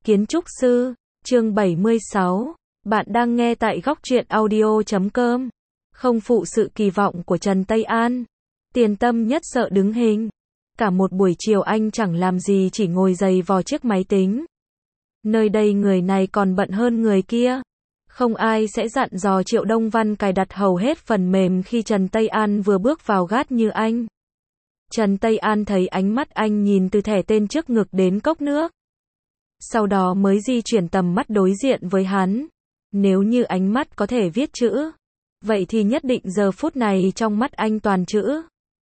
Kiến trúc sư, chương 76. Bạn đang nghe tại góc truyện audio.com. Không phụ sự kỳ vọng của Trần Tây An. Tiền Tâm Nhất sợ đứng hình. Cả một buổi chiều anh chẳng làm gì, chỉ ngồi giày vò chiếc máy tính. Nơi đây người này còn bận hơn người kia. Không ai sẽ dặn dò Triệu Đông Văn cài đặt hầu hết phần mềm khi Trần Tây An vừa bước vào gát như anh. Trần Tây An thấy ánh mắt anh nhìn từ thẻ tên trước ngực đến cốc nước. Sau đó mới di chuyển tầm mắt đối diện với hắn. Nếu như ánh mắt có thể viết chữ, vậy thì nhất định giờ phút này trong mắt anh toàn chữ.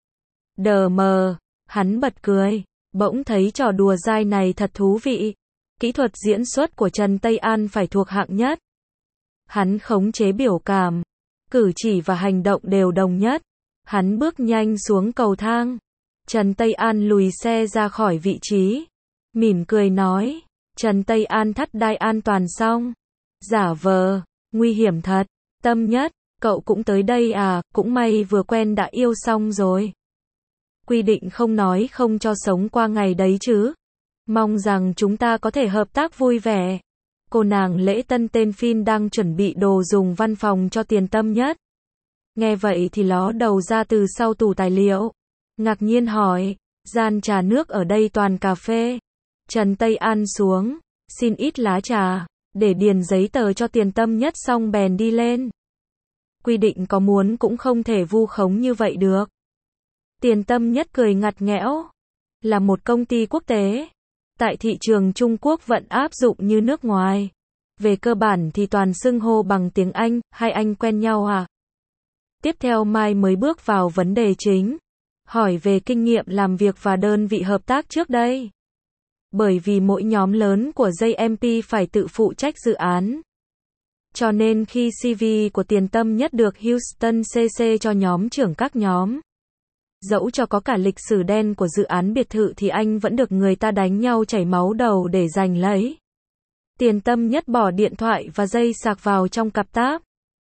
Đờ mờ, hắn bật cười, bỗng thấy trò đùa dai này thật thú vị. Kỹ thuật diễn xuất của Trần Tây An phải thuộc hạng nhất. Hắn khống chế biểu cảm, cử chỉ và hành động đều đồng nhất. Hắn bước nhanh xuống cầu thang. Trần Tây An lùi xe ra khỏi vị trí, mỉm cười nói, Trần Tây An thắt đai an toàn xong. Giả vờ, nguy hiểm thật. Tâm Nhất, cậu cũng tới đây à, cũng may vừa quen đã yêu xong rồi. Quy định không nói không cho sống qua ngày đấy chứ. Mong rằng chúng ta có thể hợp tác vui vẻ. Cô nàng Lễ Tân tên Phin đang chuẩn bị đồ dùng văn phòng cho Tiền Tâm Nhất. Nghe vậy thì ló đầu ra từ sau tủ tài liệu. Ngạc nhiên hỏi, gian trà nước ở đây toàn cà phê. Trần Tây An xuống, xin ít lá trà, để điền giấy tờ cho Tiền Tâm Nhất xong bèn đi lên. Quy định có muốn cũng không thể vu khống như vậy được. Tiền Tâm Nhất cười ngặt nghẽo, là một công ty quốc tế. Tại thị trường Trung Quốc vẫn áp dụng như nước ngoài. Về cơ bản thì toàn xưng hô bằng tiếng Anh, hai anh quen nhau à? Tiếp theo Mai mới bước vào vấn đề chính. Hỏi về kinh nghiệm làm việc và đơn vị hợp tác trước đây. Bởi vì mỗi nhóm lớn của JMP phải tự phụ trách dự án. Cho nên khi CV của Tiền Tâm Nhất được Houston CC cho nhóm trưởng các nhóm. Dẫu cho có cả lịch sử đen của dự án biệt thự thì anh vẫn được người ta đánh nhau chảy máu đầu để giành lấy. Tiền Tâm Nhất bỏ điện thoại và dây sạc vào trong cặp táp.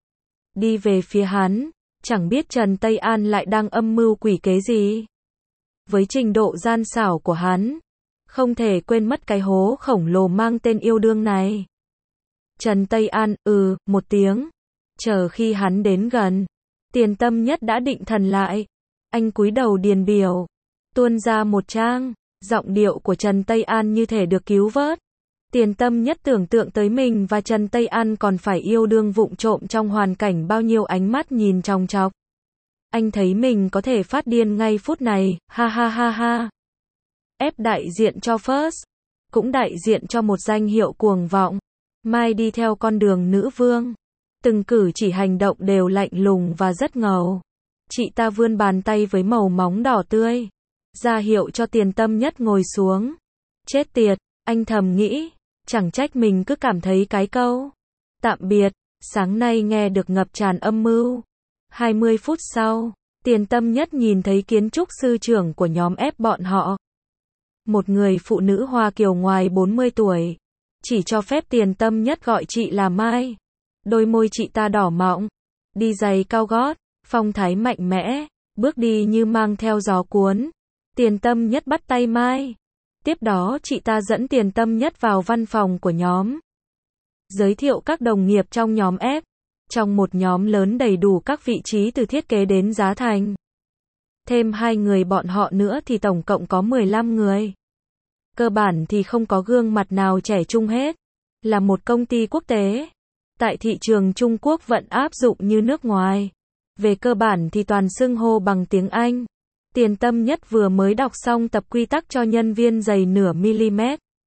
Đi về phía hắn, chẳng biết Trần Tây An lại đang âm mưu quỷ kế gì. Với trình độ gian xảo của hắn, không thể quên mất cái hố khổng lồ mang tên yêu đương này. Trần Tây An, một tiếng. Chờ khi hắn đến gần, Tiền Tâm Nhất đã định thần lại. Anh cúi đầu điền biểu, tuôn ra một trang, giọng điệu của Trần Tây An như thể được cứu vớt. Tiền Tâm Nhất tưởng tượng tới mình và Trần Tây An còn phải yêu đương vụng trộm trong hoàn cảnh bao nhiêu ánh mắt nhìn chòng chọc. Anh thấy mình có thể phát điên ngay phút này, ha ha ha ha. Ép đại diện cho First, cũng đại diện cho một danh hiệu cuồng vọng. Mai đi theo con đường nữ vương. Từng cử chỉ hành động đều lạnh lùng và rất ngầu. Chị ta vươn bàn tay với màu móng đỏ tươi, ra hiệu cho Tiền Tâm Nhất ngồi xuống. Chết tiệt, anh thầm nghĩ, chẳng trách mình cứ cảm thấy cái câu tạm biệt, sáng nay nghe được ngập tràn âm mưu. 20 phút sau, Tiền Tâm Nhất nhìn thấy kiến trúc sư trưởng của nhóm ép bọn họ. Một người phụ nữ Hoa Kiều ngoài 40 tuổi, chỉ cho phép Tiền Tâm Nhất gọi chị là Mai. Đôi môi chị ta đỏ mọng, đi giày cao gót, phong thái mạnh mẽ, bước đi như mang theo gió cuốn. Tiền Tâm Nhất bắt tay Mai. Tiếp đó chị ta dẫn Tiền Tâm Nhất vào văn phòng của nhóm. Giới thiệu các đồng nghiệp trong nhóm F. Trong một nhóm lớn đầy đủ các vị trí từ thiết kế đến giá thành. Thêm 2 người bọn họ nữa thì tổng cộng có 15 người. Cơ bản thì không có gương mặt nào trẻ trung hết. Là một công ty quốc tế. Tại thị trường Trung Quốc vẫn áp dụng như nước ngoài. Về cơ bản thì toàn xưng hô bằng tiếng Anh. Tiền Tâm Nhất vừa mới đọc xong tập quy tắc cho nhân viên dày nửa mm.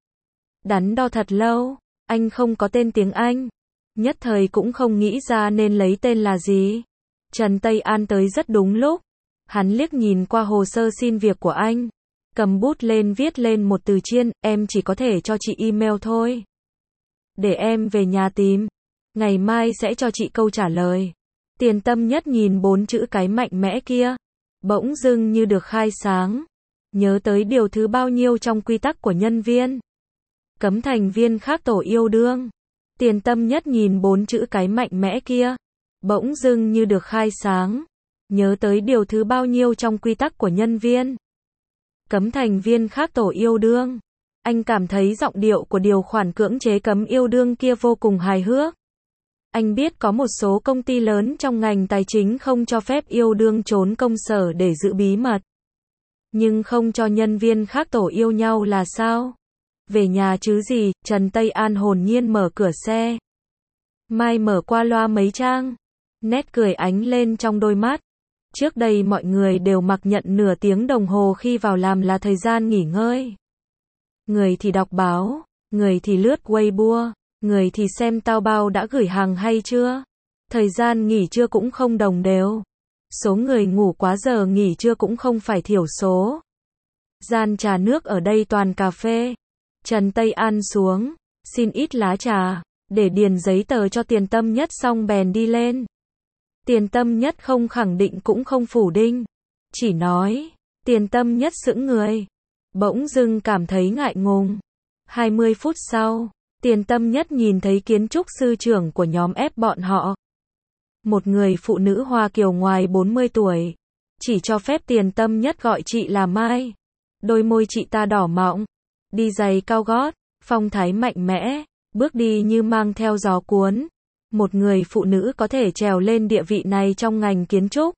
Đắn đo thật lâu, anh không có tên tiếng Anh. Nhất thời cũng không nghĩ ra nên lấy tên là gì. Trần Tây An tới rất đúng lúc. Hắn liếc nhìn qua hồ sơ xin việc của anh. Cầm bút lên viết lên một từ chiên, em chỉ có thể cho chị email thôi. Để em về nhà tìm. Ngày mai sẽ cho chị câu trả lời. Tiền Tâm Nhất nhìn 4 chữ cái mạnh mẽ kia. Bỗng dưng như được khai sáng. Nhớ tới điều thứ bao nhiêu trong quy tắc của nhân viên. Cấm thành viên khác tổ yêu đương. Tiền Tâm Nhất nhìn 4 chữ cái mạnh mẽ kia. Bỗng dưng như được khai sáng. Nhớ tới điều thứ bao nhiêu trong quy tắc của nhân viên. Cấm thành viên khác tổ yêu đương. Anh cảm thấy giọng điệu của điều khoản cưỡng chế cấm yêu đương kia vô cùng hài hước. Anh biết có một số công ty lớn trong ngành tài chính không cho phép yêu đương trốn công sở để giữ bí mật. Nhưng không cho nhân viên khác tổ yêu nhau là sao? Về nhà chứ gì, Trần Tây An hồn nhiên mở cửa xe. Mai mở qua loa mấy trang. Nét cười ánh lên trong đôi mắt. Trước đây mọi người đều mặc nhận nửa tiếng đồng hồ khi vào làm là thời gian nghỉ ngơi. Người thì đọc báo, người thì lướt Weibo, người thì xem Taobao đã gửi hàng hay chưa. Thời gian nghỉ trưa cũng không đồng đều. Số người ngủ quá giờ nghỉ trưa cũng không phải thiểu số. Gian trà nước ở đây toàn cà phê. Trần Tây An xuống, xin ít lá trà, để điền giấy tờ cho Tiền Tâm Nhất xong bèn đi lên. Tiền Tâm Nhất không khẳng định cũng không phủ định, chỉ nói. Tiền Tâm Nhất sững người, bỗng dưng cảm thấy ngại ngùng. 20 phút sau, Tiền Tâm Nhất nhìn thấy kiến trúc sư trưởng của nhóm ép bọn họ. Một người phụ nữ Hoa Kiều ngoài 40 tuổi. Chỉ cho phép Tiền Tâm Nhất gọi chị là Mai. Đôi môi chị ta đỏ mọng. Đi giày cao gót, phong thái mạnh mẽ, bước đi như mang theo gió cuốn. Một người phụ nữ có thể trèo lên địa vị này trong ngành kiến trúc.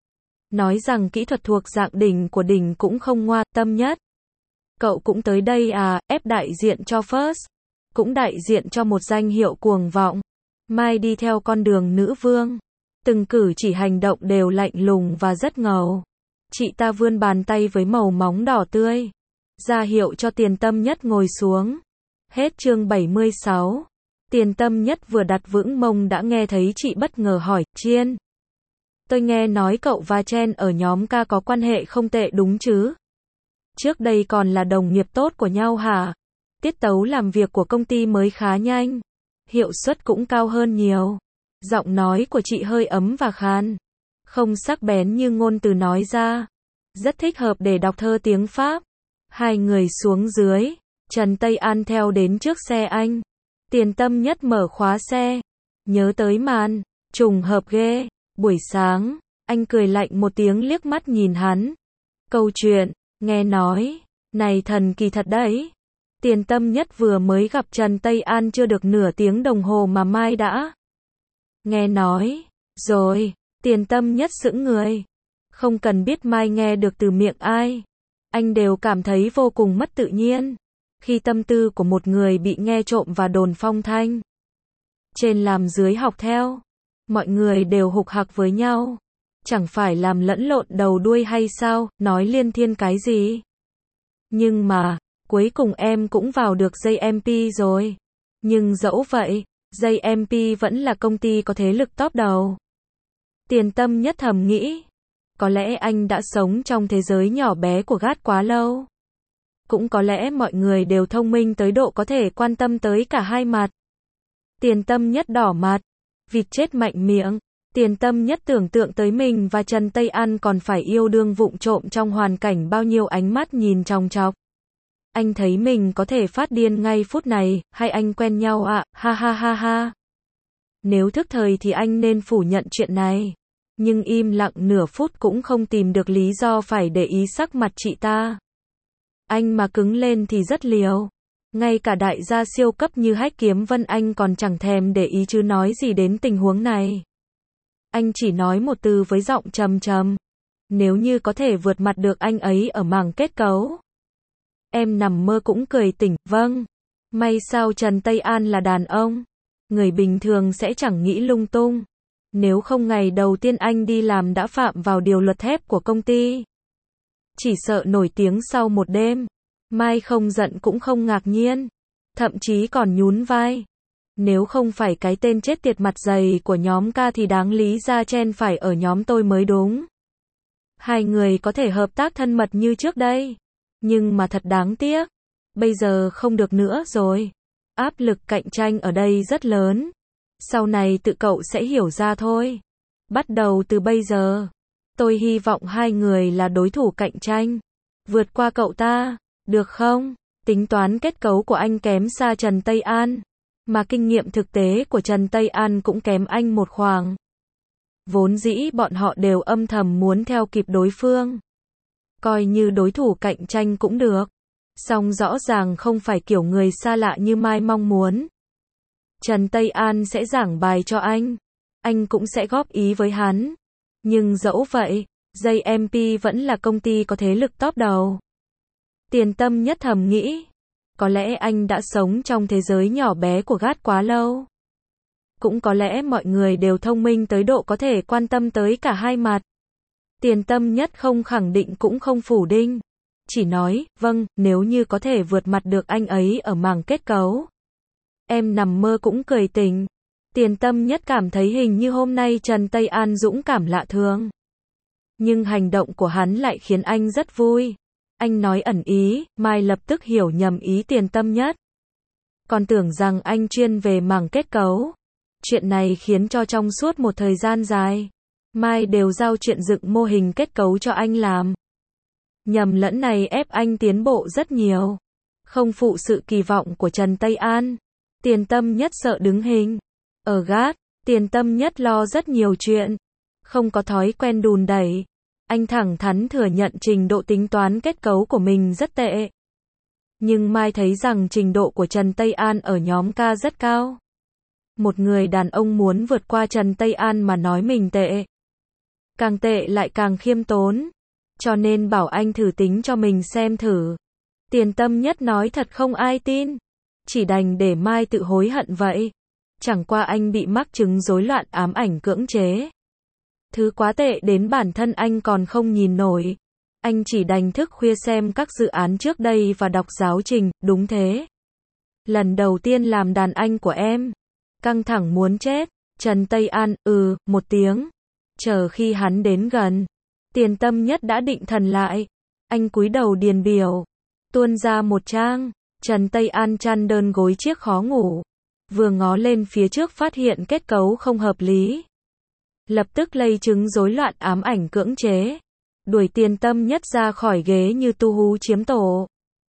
Nói rằng kỹ thuật thuộc dạng đỉnh của đỉnh cũng không ngoa. Tâm Nhất, cậu cũng tới đây à? Ép đại diện cho First, cũng đại diện cho một danh hiệu cuồng vọng. Mai đi theo con đường nữ vương. Từng cử chỉ hành động đều lạnh lùng và rất ngầu. Chị ta vươn bàn tay với màu móng đỏ tươi, ra hiệu cho Tiền Tâm Nhất ngồi xuống. Hết chương 76. Tiền Tâm Nhất vừa đặt vững mông đã nghe thấy chị bất ngờ hỏi, Chiên. Tôi nghe nói cậu và Chen ở nhóm ca có quan hệ không tệ đúng chứ? Trước đây còn là đồng nghiệp tốt của nhau hả? Tiết tấu làm việc của công ty mới khá nhanh. Hiệu suất cũng cao hơn nhiều. Giọng nói của chị hơi ấm và khàn. Không sắc bén như ngôn từ nói ra. Rất thích hợp để đọc thơ tiếng Pháp. Hai người xuống dưới. Trần Tây An theo đến trước xe anh. Tiền Tâm Nhất mở khóa xe. Nhớ tới màn. Trùng hợp ghê. Buổi sáng. Anh cười lạnh một tiếng liếc mắt nhìn hắn. Câu chuyện. Nghe nói. Này thần kỳ thật đấy. Tiền Tâm Nhất vừa mới gặp Trần Tây An chưa được nửa tiếng đồng hồ mà Mai đã. Nghe nói. Rồi. Tiền Tâm Nhất sững người. Không cần biết Mai nghe được từ miệng ai. Anh đều cảm thấy vô cùng mất tự nhiên. Khi tâm tư của một người bị nghe trộm và đồn phong thanh. Trên làm dưới học theo. Mọi người đều hục hặc với nhau. Chẳng phải làm lẫn lộn đầu đuôi hay sao, nói liên thiên cái gì. Nhưng mà, cuối cùng em cũng vào được JMP rồi. Nhưng dẫu vậy, JMP vẫn là công ty có thế lực top đầu. Tiền Tâm Nhất thầm nghĩ. Có lẽ anh đã sống trong thế giới nhỏ bé của GAT quá lâu. Cũng có lẽ mọi người đều thông minh tới độ có thể quan tâm tới cả hai mặt. Tiền Tâm Nhất đỏ mặt. Vịt chết mạnh miệng. Tiền Tâm Nhất tưởng tượng tới mình và Trần Tây An còn phải yêu đương vụng trộm trong hoàn cảnh bao nhiêu ánh mắt nhìn chòng chọc. Anh thấy mình có thể phát điên ngay phút này, hay anh quen nhau ạ, ha ha ha ha. Nếu thức thời thì anh nên phủ nhận chuyện này. Nhưng im lặng nửa phút cũng không tìm được lý do phải để ý sắc mặt chị ta. Anh mà cứng lên thì rất liều. Ngay cả đại gia siêu cấp như Hách Kiếm Vân anh còn chẳng thèm để ý chứ nói gì đến tình huống này. Anh chỉ nói một từ với giọng trầm trầm. Nếu như có thể vượt mặt được anh ấy ở mảng kết cấu. Em nằm mơ cũng cười tỉnh, vâng. May sao Trần Tây An là đàn ông. Người bình thường sẽ chẳng nghĩ lung tung. Nếu không ngày đầu tiên anh đi làm đã phạm vào điều luật thép của công ty. Chỉ sợ nổi tiếng sau một đêm. Mai không giận cũng không ngạc nhiên. Thậm chí còn nhún vai. Nếu không phải cái tên chết tiệt mặt dày của nhóm ca thì đáng lý ra Chen phải ở nhóm tôi mới đúng. Hai người có thể hợp tác thân mật như trước đây. Nhưng mà thật đáng tiếc. Bây giờ không được nữa rồi. Áp lực cạnh tranh ở đây rất lớn. Sau này tự cậu sẽ hiểu ra thôi. Bắt đầu từ bây giờ. Tôi hy vọng hai người là đối thủ cạnh tranh. Vượt qua cậu ta. Được không? Tính toán kết cấu của anh kém xa Trần Tây An. Mà kinh nghiệm thực tế của Trần Tây An cũng kém anh một khoảng. Vốn dĩ bọn họ đều âm thầm muốn theo kịp đối phương. Coi như đối thủ cạnh tranh cũng được. Song rõ ràng không phải kiểu người xa lạ như Mai mong muốn. Trần Tây An sẽ giảng bài cho anh cũng sẽ góp ý với hắn. Nhưng dẫu vậy, JMP vẫn là công ty có thế lực top đầu. Tiền Tâm Nhất thầm nghĩ, có lẽ anh đã sống trong thế giới nhỏ bé của GAT quá lâu. Cũng có lẽ mọi người đều thông minh tới độ có thể quan tâm tới cả hai mặt. Tiền Tâm Nhất không khẳng định cũng không phủ định. Chỉ nói, vâng, nếu như có thể vượt mặt được anh ấy ở mảng kết cấu. Em nằm mơ cũng cười tỉnh. Tiền Tâm Nhất cảm thấy hình như hôm nay Trần Tây An dũng cảm lạ thường. Nhưng hành động của hắn lại khiến anh rất vui. Anh nói ẩn ý, Mai lập tức hiểu nhầm ý Tiền Tâm Nhất. Còn tưởng rằng anh chuyên về mảng kết cấu. Chuyện này khiến cho trong suốt một thời gian dài, Mai đều giao chuyện dựng mô hình kết cấu cho anh làm. Nhầm lẫn này ép anh tiến bộ rất nhiều. Không phụ sự kỳ vọng của Trần Tây An. Tiền Tâm Nhất sợ đứng hình. Ở GAT, Tiền Tâm Nhất lo rất nhiều chuyện. Không có thói quen đùn đẩy. Anh thẳng thắn thừa nhận trình độ tính toán kết cấu của mình rất tệ. Nhưng Mai thấy rằng trình độ của Trần Tây An ở nhóm K rất cao. Một người đàn ông muốn vượt qua Trần Tây An mà nói mình tệ. Càng tệ lại càng khiêm tốn. Cho nên bảo anh thử tính cho mình xem thử. Tiền Tâm Nhất nói thật không ai tin. Chỉ đành để Mai tự hối hận vậy. Chẳng qua anh bị mắc chứng rối loạn ám ảnh cưỡng chế. Thứ quá tệ đến bản thân anh còn không nhìn nổi. Anh chỉ đành thức khuya xem các dự án trước đây và đọc giáo trình, đúng thế. Lần đầu tiên làm đàn anh của em. Căng thẳng muốn chết. Trần Tây An, một tiếng. Chờ khi hắn đến gần. Tiền Tâm Nhất đã định thần lại. Anh cúi đầu điền biểu. Tuôn ra một trang. Trần Tây An chăn đơn gối chiếc khó ngủ. Vừa ngó lên phía trước phát hiện kết cấu không hợp lý. Lập tức lây chứng rối loạn ám ảnh cưỡng chế. Đuổi Tiền Tâm Nhất ra khỏi ghế như tu hú chiếm tổ.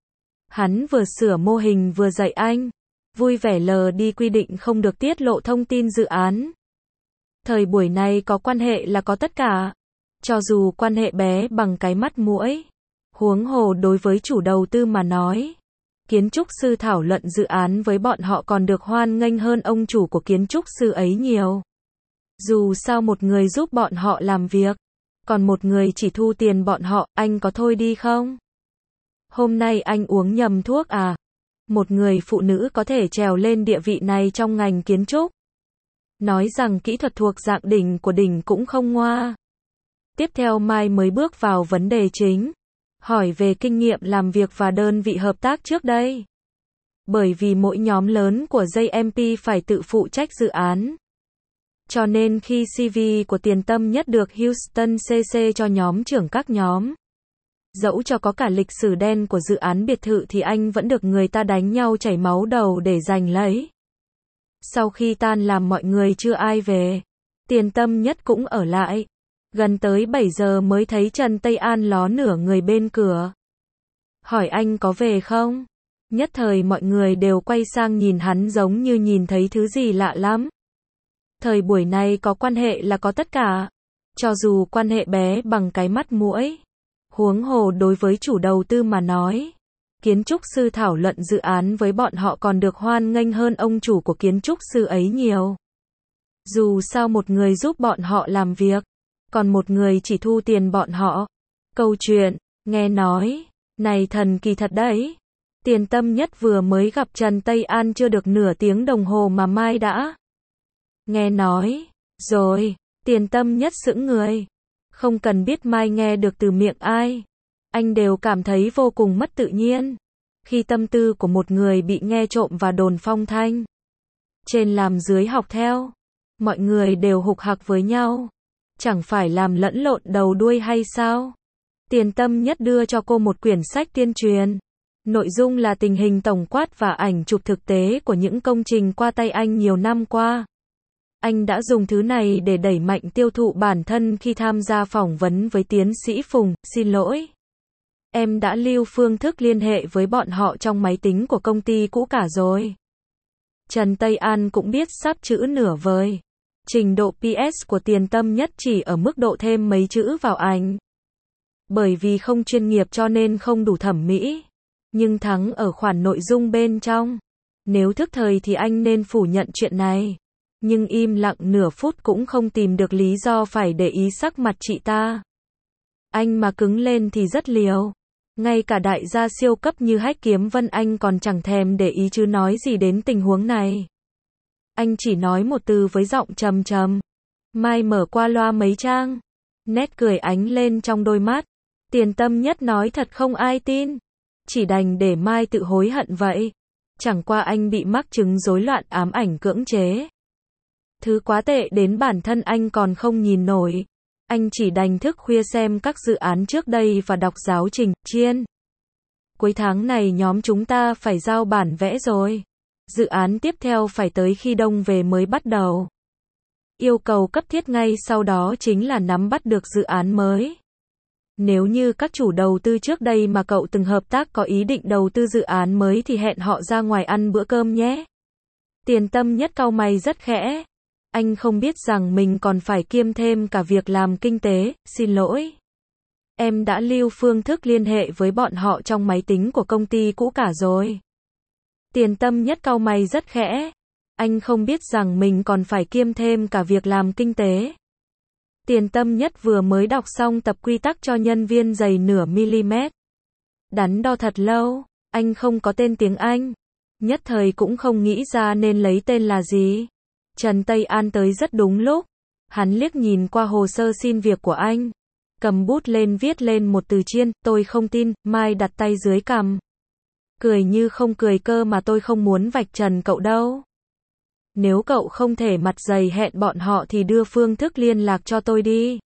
Hắn vừa sửa mô hình vừa dạy anh. Vui vẻ lờ đi quy định không được tiết lộ thông tin dự án. Thời buổi này có quan hệ là có tất cả. Cho dù quan hệ bé bằng cái mắt muỗi. Huống hồ đối với chủ đầu tư mà nói. Kiến trúc sư thảo luận dự án với bọn họ còn được hoan nghênh hơn ông chủ của kiến trúc sư ấy nhiều. Dù sao một người giúp bọn họ làm việc. Còn một người chỉ thu tiền bọn họ, anh có thôi đi không? Hôm nay anh uống nhầm thuốc à? Một người phụ nữ có thể trèo lên địa vị này trong ngành kiến trúc. Nói rằng kỹ thuật thuộc dạng đỉnh của đỉnh cũng không ngoa. Tiếp theo Mai mới bước vào vấn đề chính. Hỏi về kinh nghiệm làm việc và đơn vị hợp tác trước đây. Bởi vì mỗi nhóm lớn của JMP phải tự phụ trách dự án. Cho nên khi CV của Tiền Tâm Nhất được Houston CC cho nhóm trưởng các nhóm. Dẫu cho có cả lịch sử đen của dự án biệt thự thì anh vẫn được người ta đánh nhau chảy máu đầu để giành lấy. Sau khi tan làm mọi người chưa ai về. Tiền Tâm Nhất cũng ở lại. Gần tới 7 giờ mới thấy Trần Tây An ló nửa người bên cửa. Hỏi anh có về không? Nhất thời mọi người đều quay sang nhìn hắn giống như nhìn thấy thứ gì lạ lắm. Thời buổi này có quan hệ là có tất cả. Cho dù quan hệ bé bằng cái mắt muỗi. Huống hồ đối với chủ đầu tư mà nói. Kiến trúc sư thảo luận dự án với bọn họ còn được hoan nghênh hơn ông chủ của kiến trúc sư ấy nhiều. Dù sao một người giúp bọn họ làm việc. Còn một người chỉ thu tiền bọn họ. Câu chuyện, nghe nói, này thần kỳ thật đấy. Tiền Tâm Nhất vừa mới gặp Trần Tây An chưa được nửa tiếng đồng hồ mà Mai đã. Nghe nói, rồi, Tiền Tâm Nhất sững người. Không cần biết Mai nghe được từ miệng ai. Anh đều cảm thấy vô cùng mất tự nhiên. Khi tâm tư của một người bị nghe trộm và đồn phong thanh. Trên làm dưới học theo. Mọi người đều hục hặc với nhau. Chẳng phải làm lẫn lộn đầu đuôi hay sao? Tiền Tâm Nhất đưa cho cô một quyển sách tuyên truyền. Nội dung là tình hình tổng quát và ảnh chụp thực tế của những công trình qua tay anh nhiều năm qua. Anh đã dùng thứ này để đẩy mạnh tiêu thụ bản thân khi tham gia phỏng vấn với tiến sĩ Phùng. Xin lỗi. Em đã lưu phương thức liên hệ với bọn họ trong máy tính của công ty cũ cả rồi. Trần Tây An cũng biết sắp chữ nửa vời. Trình độ PS của Tiền Tâm Nhất chỉ ở mức độ thêm mấy chữ vào ảnh. Bởi vì không chuyên nghiệp cho nên không đủ thẩm mỹ. nhưng thắng ở khoản nội dung bên trong. Nếu thức thời thì anh nên phủ nhận chuyện này. Nhưng im lặng nửa phút cũng không tìm được lý do phải để ý sắc mặt chị ta. Anh mà cứng lên thì rất liều. Ngay cả đại gia siêu cấp như Hách Kiếm Vân anh còn chẳng thèm để ý chứ nói gì đến tình huống này. Anh chỉ nói một từ với giọng trầm trầm. Mai mở qua loa mấy trang. Nét cười ánh lên trong đôi mắt. Tiền Tâm Nhất nói thật không ai tin. Chỉ đành để Mai tự hối hận vậy. Chẳng qua anh bị mắc chứng rối loạn ám ảnh cưỡng chế. Thứ quá tệ đến bản thân anh còn không nhìn nổi. Anh chỉ đành thức khuya xem các dự án trước đây và đọc giáo trình, Chiên. Cuối tháng này nhóm chúng ta phải giao bản vẽ rồi. Dự án tiếp theo phải tới khi Đông về mới bắt đầu. Yêu cầu cấp thiết ngay sau đó chính là nắm bắt được dự án mới. Nếu như các chủ đầu tư trước đây mà cậu từng hợp tác có ý định đầu tư dự án mới thì hẹn họ ra ngoài ăn bữa cơm nhé. Tiền Tâm Nhất cau mày rất khẽ. Anh không biết rằng mình còn phải kiêm thêm cả việc làm kinh tế, xin lỗi. Em đã lưu phương thức liên hệ với bọn họ trong máy tính của công ty cũ cả rồi. Tiền Tâm Nhất cau mày rất khẽ. Anh không biết rằng mình còn phải kiêm thêm cả việc làm kinh tế. Tiền Tâm Nhất vừa mới đọc xong tập quy tắc cho nhân viên dày nửa mm. Đắn đo thật lâu, anh không có tên tiếng Anh. Nhất thời cũng không nghĩ ra nên lấy tên là gì. Trần Tây An tới rất đúng lúc. Hắn liếc nhìn qua hồ sơ xin việc của anh. Cầm bút lên viết lên một từ Chiên, tôi không tin, Mai đặt tay dưới cằm. Cười như không cười cơ mà tôi không muốn vạch trần cậu đâu. Nếu cậu không thể mặt dày hẹn bọn họ thì đưa phương thức liên lạc cho tôi đi.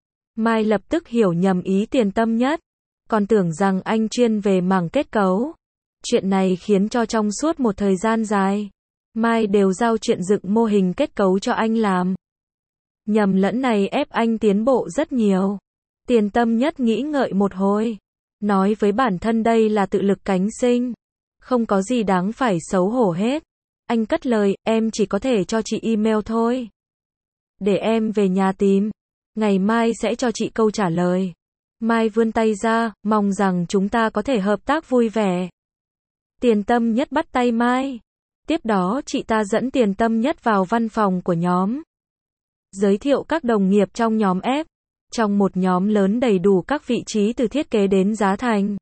Mai lập tức hiểu nhầm ý Tiền Tâm Nhất. Còn tưởng rằng anh chuyên về mảng kết cấu. Chuyện này khiến cho trong suốt một thời gian dài, Mai đều giao chuyện dựng mô hình kết cấu cho anh làm. Nhầm lẫn này ép anh tiến bộ rất nhiều. Tiền Tâm Nhất nghĩ ngợi một hồi. Nói với bản thân đây là tự lực cánh sinh. Không có gì đáng phải xấu hổ hết. Anh cất lời, em chỉ có thể cho chị email thôi. Để em về nhà tìm. Ngày mai sẽ cho chị câu trả lời. Mai vươn tay ra, mong rằng chúng ta có thể hợp tác vui vẻ. Tiền Tâm Nhất bắt tay Mai. Tiếp đó chị ta dẫn Tiền Tâm Nhất vào văn phòng của nhóm. Giới thiệu các đồng nghiệp trong nhóm F. Trong một nhóm lớn đầy đủ các vị trí từ thiết kế đến giá thành.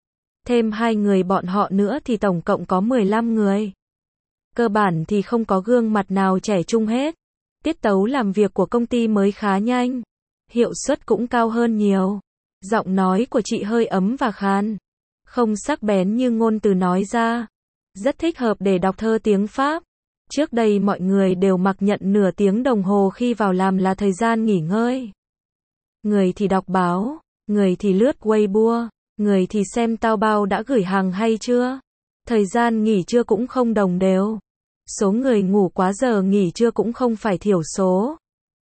Thêm 2 người bọn họ nữa thì tổng cộng có 15 người. Cơ bản thì không có gương mặt nào trẻ trung hết. Tiết tấu làm việc của công ty mới khá nhanh. Hiệu suất cũng cao hơn nhiều. Giọng nói của chị hơi ấm và khàn. Không sắc bén như ngôn từ nói ra. Rất thích hợp để đọc thơ tiếng Pháp. Trước đây mọi người đều mặc nhận nửa tiếng đồng hồ khi vào làm là thời gian nghỉ ngơi. Người thì đọc báo, người thì lướt Weibo, người thì xem Taobao đã gửi hàng hay chưa. Thời gian nghỉ trưa cũng không đồng đều. Số người ngủ quá giờ nghỉ trưa cũng không phải thiểu số.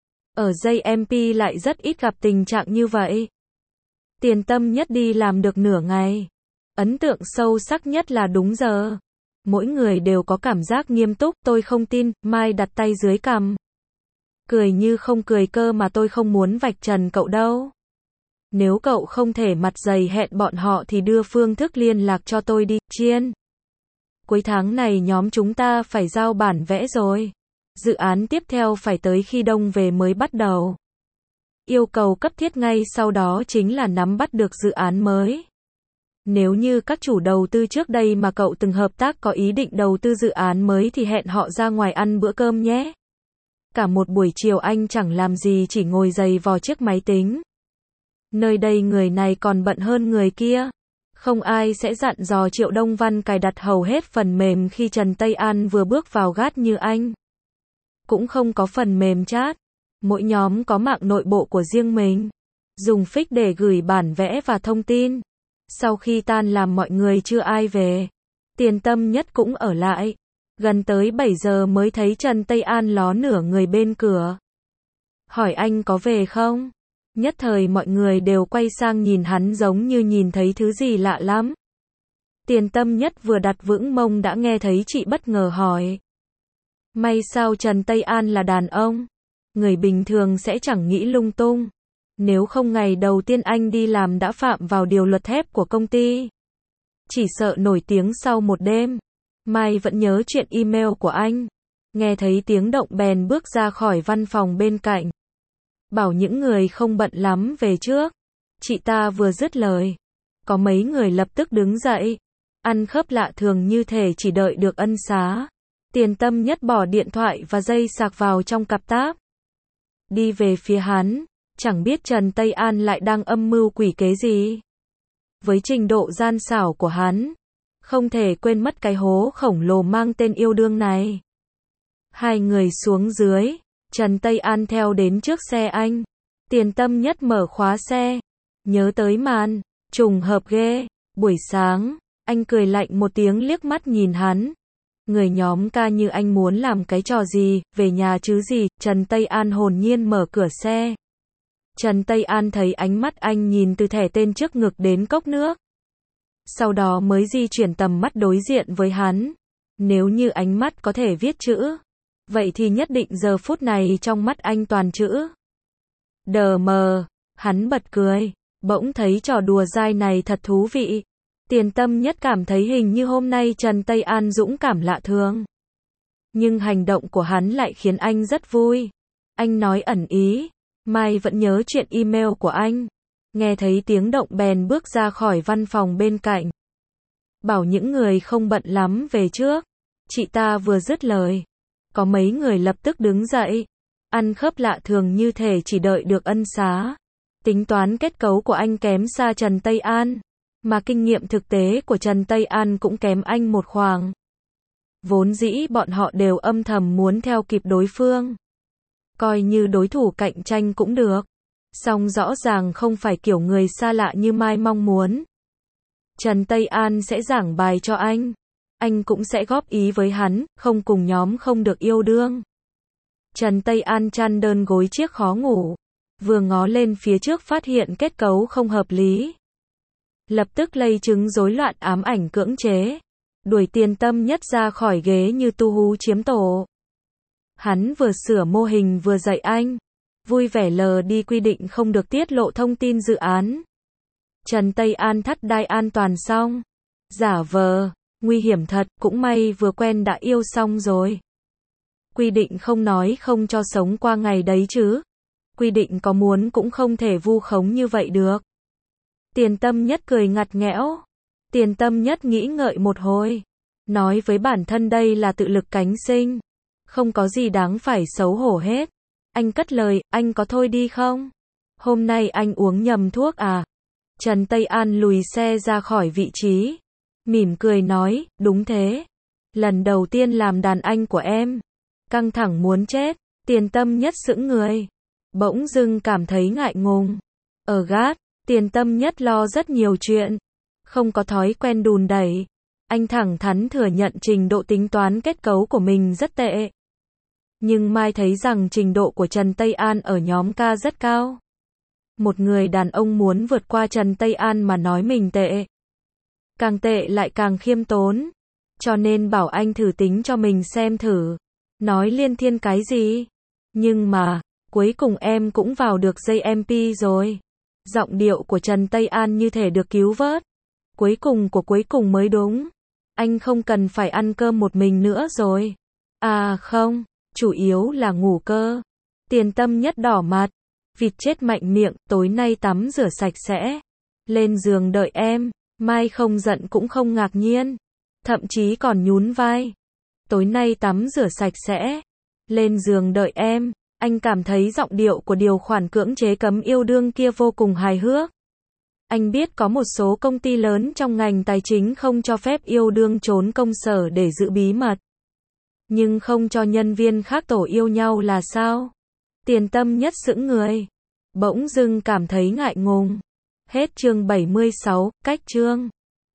Ở JMP lại rất ít gặp tình trạng như vậy. Tiền Tâm Nhất đi làm được nửa ngày. Ấn tượng sâu sắc nhất là đúng giờ. Mỗi người đều có cảm giác nghiêm túc, tôi không tin, Mai đặt tay dưới cằm. Cười như không cười cơ mà tôi không muốn vạch trần cậu đâu. Nếu cậu không thể mặt dày hẹn bọn họ thì đưa phương thức liên lạc cho tôi đi, Chiên. Cuối tháng này nhóm chúng ta phải giao bản vẽ rồi. Dự án tiếp theo phải tới khi Đông về mới bắt đầu. Yêu cầu cấp thiết ngay sau đó chính là nắm bắt được dự án mới. Nếu như các chủ đầu tư trước đây mà cậu từng hợp tác có ý định đầu tư dự án mới thì hẹn họ ra ngoài ăn bữa cơm nhé. Cả một buổi chiều anh chẳng làm gì chỉ ngồi giày vò chiếc máy tính. Nơi đây người này còn bận hơn người kia. Không ai sẽ dặn dò Triệu Đông Văn cài đặt hầu hết phần mềm khi Trần Tây An vừa bước vào gát như anh. Cũng không có phần mềm chat. Mỗi nhóm có mạng nội bộ của riêng mình. Dùng fix để gửi bản vẽ và thông tin. Sau khi tan làm mọi người chưa ai về. Tiền Tâm Nhất cũng ở lại. Gần tới 7 giờ mới thấy Trần Tây An ló nửa người bên cửa. Hỏi anh có về không? Nhất thời mọi người đều quay sang nhìn hắn giống như nhìn thấy thứ gì lạ lắm. Tiền Tâm Nhất vừa đặt vững mông đã nghe thấy chị bất ngờ hỏi. May sao Trần Tây An là đàn ông. Người bình thường sẽ chẳng nghĩ lung tung. Nếu không ngày đầu tiên anh đi làm đã phạm vào điều luật thép của công ty. chỉ sợ nổi tiếng sau một đêm. Mai vẫn nhớ chuyện email của anh. Nghe thấy tiếng động bèn bước ra khỏi văn phòng bên cạnh. Bảo những người không bận lắm về trước. Chị ta vừa dứt lời. Có mấy người lập tức đứng dậy. Ăn khớp lạ thường như thể chỉ đợi được ân xá. Tiền Tâm Nhất bỏ điện thoại và dây sạc vào trong cặp táp. Đi về phía hắn. Chẳng biết Trần Tây An lại đang âm mưu quỷ kế gì. Với trình độ gian xảo của hắn, không thể quên mất cái hố khổng lồ mang tên yêu đương này. Hai người xuống dưới, Trần Tây An theo đến trước xe anh. Tiền Tâm Nhất mở khóa xe. Nhớ tới màn, trùng hợp ghê. Buổi sáng, anh cười lạnh một tiếng liếc mắt nhìn hắn. Người nhóm ca như anh muốn làm cái trò gì, về nhà chứ gì. Trần Tây An hồn nhiên mở cửa xe. Trần Tây An thấy ánh mắt anh nhìn từ thẻ tên trước ngực đến cốc nước. Sau đó mới di chuyển tầm mắt đối diện với hắn. Nếu như ánh mắt có thể viết chữ, vậy thì nhất định giờ phút này trong mắt anh toàn chữ. Đờ mờ, hắn bật cười, bỗng thấy trò đùa dai này thật thú vị. Tiền Tâm Nhất cảm thấy hình như hôm nay Trần Tây An dũng cảm lạ thường. Nhưng hành động của hắn lại khiến anh rất vui. Anh nói ẩn ý. Mai vẫn nhớ chuyện email của anh. Nghe thấy tiếng động bèn bước ra khỏi văn phòng bên cạnh. Bảo những người không bận lắm về trước. Chị ta vừa dứt lời. Có mấy người lập tức đứng dậy. Ăn khớp lạ thường như thể chỉ đợi được ân xá. Tính toán kết cấu của anh kém xa Trần Tây An. Mà kinh nghiệm thực tế của Trần Tây An cũng kém anh một khoảng. Vốn dĩ bọn họ đều âm thầm muốn theo kịp đối phương. Coi như đối thủ cạnh tranh cũng được. Song rõ ràng không phải kiểu người xa lạ như Mai mong muốn. Trần Tây An sẽ giảng bài cho anh. Anh cũng sẽ góp ý với hắn, không cùng nhóm không được yêu đương. Trần Tây An chăn đơn gối chiếc khó ngủ. Vừa ngó lên phía trước phát hiện kết cấu không hợp lý. Lập tức lây chứng rối loạn ám ảnh cưỡng chế. Đuổi Tiền Tâm Nhất ra khỏi ghế như tu hú chiếm tổ. Hắn vừa sửa mô hình vừa dạy anh. Vui vẻ lờ đi quy định không được tiết lộ thông tin dự án. Trần Tây An thắt đai an toàn xong. Giả vờ, nguy hiểm thật, cũng may vừa quen đã yêu xong rồi. Quy định không nói không cho sống qua ngày đấy chứ. Quy định có muốn cũng không thể vu khống như vậy được. Tiền Tâm Nhất cười ngặt nghẽo. Tiền Tâm Nhất nghĩ ngợi một hồi. Nói với bản thân đây là tự lực cánh sinh. Không có gì đáng phải xấu hổ hết. Anh cất lời, anh có thôi đi không? Hôm nay anh uống nhầm thuốc à? Trần Tây An lùi xe ra khỏi vị trí. Mỉm cười nói, đúng thế. Lần đầu tiên làm đàn anh của em. Căng thẳng muốn chết. Tiền Tâm Nhất sững người. Bỗng dưng cảm thấy ngại ngùng. Ở gát, Tiền Tâm Nhất lo rất nhiều chuyện. Không có thói quen đùn đẩy. Anh thẳng thắn thừa nhận trình độ tính toán kết cấu của mình rất tệ. Nhưng Mai thấy rằng trình độ của Trần Tây An ở nhóm ca rất cao. Một người đàn ông muốn vượt qua Trần Tây An mà nói mình tệ. Càng tệ lại càng khiêm tốn. Cho nên bảo anh thử tính cho mình xem thử. Nói liên thiên cái gì? Nhưng mà, cuối cùng em cũng vào được dây MP rồi. Giọng điệu của Trần Tây An như thể được cứu vớt. Cuối cùng của cuối cùng mới đúng. Anh không cần phải ăn cơm một mình nữa rồi. À không, chủ yếu là ngủ cơ. Tiền Tâm Nhất đỏ mặt. Vịt chết mạnh miệng, tối nay tắm rửa sạch sẽ. Lên giường đợi em. Mai không giận cũng không ngạc nhiên. Thậm chí còn nhún vai. Tối nay tắm rửa sạch sẽ. Lên giường đợi em. Anh cảm thấy giọng điệu của điều khoản cưỡng chế cấm yêu đương kia vô cùng hài hước. Anh biết có một số công ty lớn trong ngành tài chính không cho phép yêu đương trốn công sở để giữ bí mật. Nhưng không cho nhân viên khác tổ yêu nhau là sao? Tiền Tâm Nhất sững người. Bỗng dưng cảm thấy ngại ngùng. Hết chương 76, cách chương.